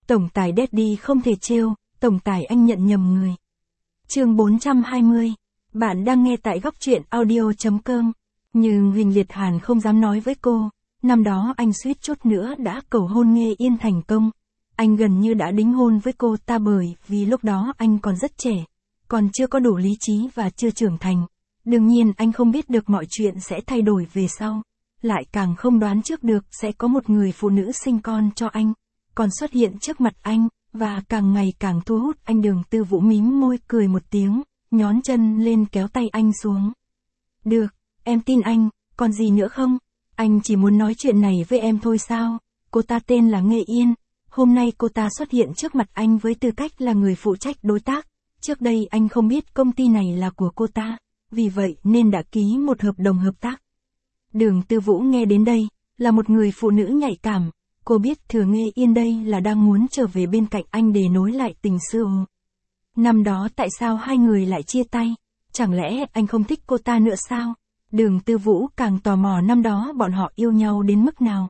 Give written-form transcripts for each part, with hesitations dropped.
Tổng tài Daddy không thể trêu, tổng tài anh nhận nhầm người. Chương 420. Bạn đang nghe tại góc truyện audio.com. Nhưng Huỳnh Liệt Hàn không dám nói với cô, năm đó anh suýt chút nữa đã cầu hôn Nghê Yên thành công. Anh gần như đã đính hôn với cô ta bởi vì lúc đó anh còn rất trẻ, còn chưa có đủ lý trí và chưa trưởng thành. Đương nhiên anh không biết được mọi chuyện sẽ thay đổi về sau, lại càng không đoán trước được sẽ có một người phụ nữ sinh con cho anh, còn xuất hiện trước mặt anh, và càng ngày càng thu hút anh. Đường Tư Vũ mím môi cười một tiếng, nhón chân lên kéo tay anh xuống. Được, em tin anh, còn gì nữa không? Anh chỉ muốn nói chuyện này với em thôi sao? Cô ta tên là Nghê Yên. Hôm nay cô ta xuất hiện trước mặt anh với tư cách là người phụ trách đối tác. Trước đây anh không biết công ty này là của cô ta, vì vậy nên đã ký một hợp đồng hợp tác. Đường Tư Vũ nghe đến đây, là một người phụ nữ nhạy cảm. Cô biết thừa Nghê Yên đây là đang muốn trở về bên cạnh anh để nối lại tình xưa. Năm đó tại sao hai người lại chia tay? Chẳng lẽ anh không thích cô ta nữa sao? Đường Tư Vũ càng tò mò năm đó bọn họ yêu nhau đến mức nào.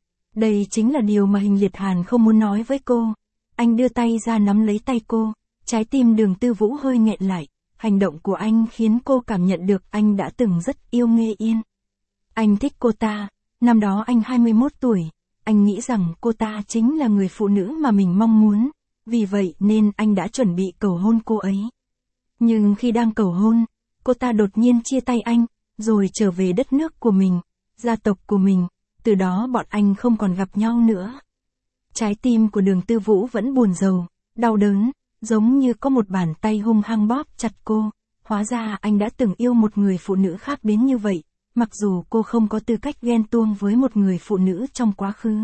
Đây chính là điều mà Huỳnh Liệt Hàn không muốn nói với cô. Anh đưa tay ra nắm lấy tay cô, trái tim Đường Tư Vũ hơi nghẹn lại. Hành động của anh khiến cô cảm nhận được anh đã từng rất yêu Nghê Yên. Anh thích cô ta, năm đó anh 21 tuổi, anh nghĩ rằng cô ta chính là người phụ nữ mà mình mong muốn, vì vậy nên anh đã chuẩn bị cầu hôn cô ấy. Nhưng khi đang cầu hôn, cô ta đột nhiên chia tay anh, rồi trở về đất nước của mình, gia tộc của mình, từ đó bọn anh không còn gặp nhau nữa. Trái tim của Đường Tư Vũ vẫn buồn rầu, đau đớn, giống như có một bàn tay hung hăng bóp chặt cô. Hóa ra anh đã từng yêu một người phụ nữ khác đến như vậy, mặc dù cô không có tư cách ghen tuông với một người phụ nữ trong quá khứ.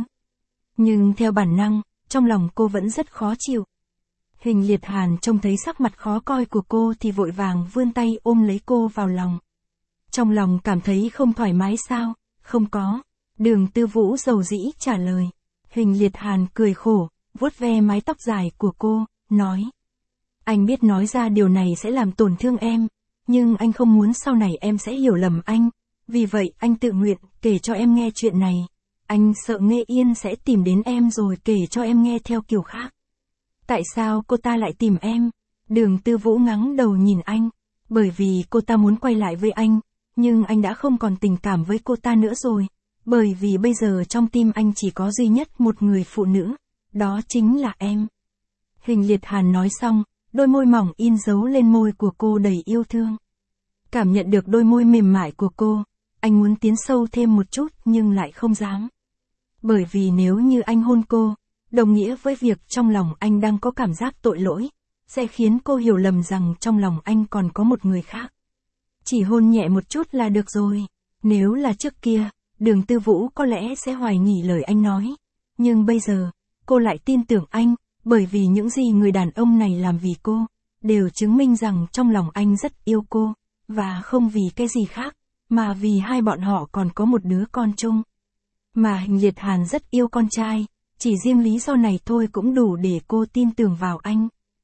Nhưng theo bản năng, trong lòng cô vẫn rất khó chịu. Huỳnh Liệt Hàn trông thấy sắc mặt khó coi của cô thì vội vàng vươn tay ôm lấy cô vào lòng. Trong lòng cảm thấy không thoải mái sao? Không có. Đường Tư Vũ dầu dĩ trả lời. Huỳnh Liệt Hàn cười khổ, vuốt ve mái tóc dài của cô, nói. Anh biết nói ra điều này sẽ làm tổn thương em, nhưng anh không muốn sau này em sẽ hiểu lầm anh. Vì vậy anh tự nguyện kể cho em nghe chuyện này. Anh sợ Nghê Yên sẽ tìm đến em rồi kể cho em nghe theo kiểu khác. Tại sao cô ta lại tìm em? Đường Tư Vũ ngẩng đầu nhìn anh. Bởi vì cô ta muốn quay lại với anh, nhưng anh đã không còn tình cảm với cô ta nữa rồi. Bởi vì bây giờ trong tim anh chỉ có duy nhất một người phụ nữ, đó chính là em. Huỳnh Liệt Hàn nói xong, đôi môi mỏng in dấu lên môi của cô đầy yêu thương. Cảm nhận được đôi môi mềm mại của cô, anh muốn tiến sâu thêm một chút nhưng lại không dám. Bởi vì nếu như anh hôn cô, đồng nghĩa với việc trong lòng anh đang có cảm giác tội lỗi, sẽ khiến cô hiểu lầm rằng trong lòng anh còn có một người khác. Chỉ hôn nhẹ một chút là được rồi. Nếu là trước kia, Đường Tư Vũ có lẽ sẽ hoài nghi lời anh nói. Nhưng bây giờ, cô lại tin tưởng anh, bởi vì những gì người đàn ông này làm vì cô, đều chứng minh rằng trong lòng anh rất yêu cô, và không vì cái gì khác, mà vì hai bọn họ còn có một đứa con chung. Mà Huỳnh Liệt Hàn rất yêu con trai, chỉ riêng lý do này thôi cũng đủ để cô tin tưởng vào anh.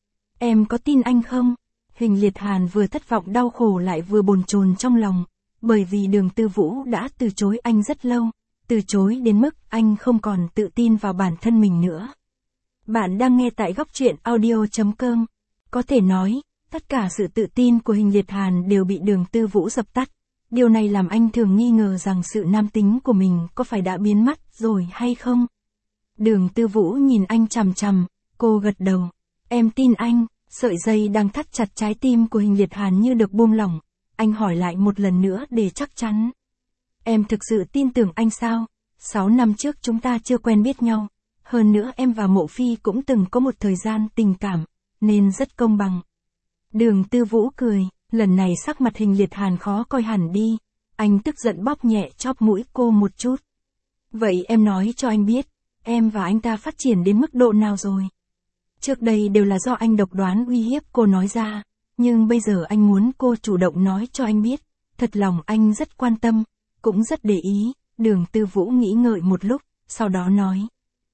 Em có tin anh không? Huỳnh Liệt Hàn vừa thất vọng đau khổ lại vừa bồn chồn trong lòng, bởi vì Đường Tư Vũ đã từ chối anh rất lâu, từ chối đến mức anh không còn tự tin vào bản thân mình nữa. Bạn đang nghe tại góc truyện audio.com. Có thể nói, tất cả sự tự tin của Huỳnh Liệt Hàn đều bị Đường Tư Vũ dập tắt. Điều này làm anh thường nghi ngờ rằng sự nam tính của mình có phải đã biến mất rồi hay không. Đường Tư Vũ nhìn anh chằm chằm, cô gật đầu. Em tin anh. Sợi dây đang thắt chặt trái tim của Huỳnh Liệt Hàn như được buông lỏng. Anh hỏi lại một lần nữa để chắc chắn. Em thực sự tin tưởng anh sao? 6 năm trước chúng ta chưa quen biết nhau. Hơn nữa em và Mộ Phi cũng từng có một thời gian tình cảm, nên rất công bằng. Đường Tư Vũ cười, lần này sắc mặt Huỳnh Liệt Hàn khó coi hẳn đi. Anh tức giận bóp nhẹ chóp mũi cô một chút. Vậy em nói cho anh biết, em và anh ta phát triển đến mức độ nào rồi? Trước đây đều là do anh độc đoán uy hiếp cô nói ra, nhưng bây giờ anh muốn cô chủ động nói cho anh biết. Thật lòng anh rất quan tâm, cũng rất để ý. Đường Tư Vũ nghĩ ngợi một lúc, sau đó nói.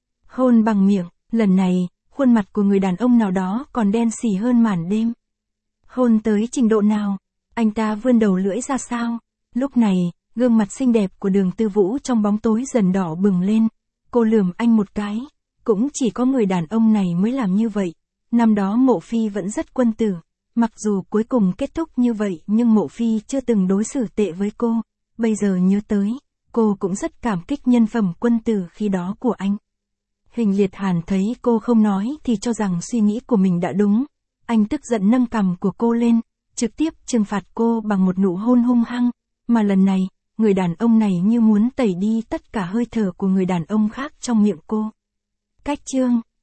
Hôn bằng miệng, lần này, khuôn mặt của người đàn ông nào đó còn đen xì hơn màn đêm. Hôn tới trình độ nào? Anh ta vươn đầu lưỡi ra sao? Lúc này, gương mặt xinh đẹp của Đường Tư Vũ trong bóng tối dần đỏ bừng lên. Cô lườm anh một cái. Cũng chỉ có người đàn ông này mới làm như vậy. Năm đó Mộ Phi vẫn rất quân tử. Mặc dù cuối cùng kết thúc như vậy nhưng Mộ Phi chưa từng đối xử tệ với cô. Bây giờ nhớ tới, cô cũng rất cảm kích nhân phẩm quân tử khi đó của anh. Huỳnh Liệt Hàn thấy cô không nói thì cho rằng suy nghĩ của mình đã đúng. Anh tức giận nâng cằm của cô lên, trực tiếp trừng phạt cô bằng một nụ hôn hung hăng. Mà lần này, người đàn ông này như muốn tẩy đi tất cả hơi thở của người đàn ông khác trong miệng cô. Cách chương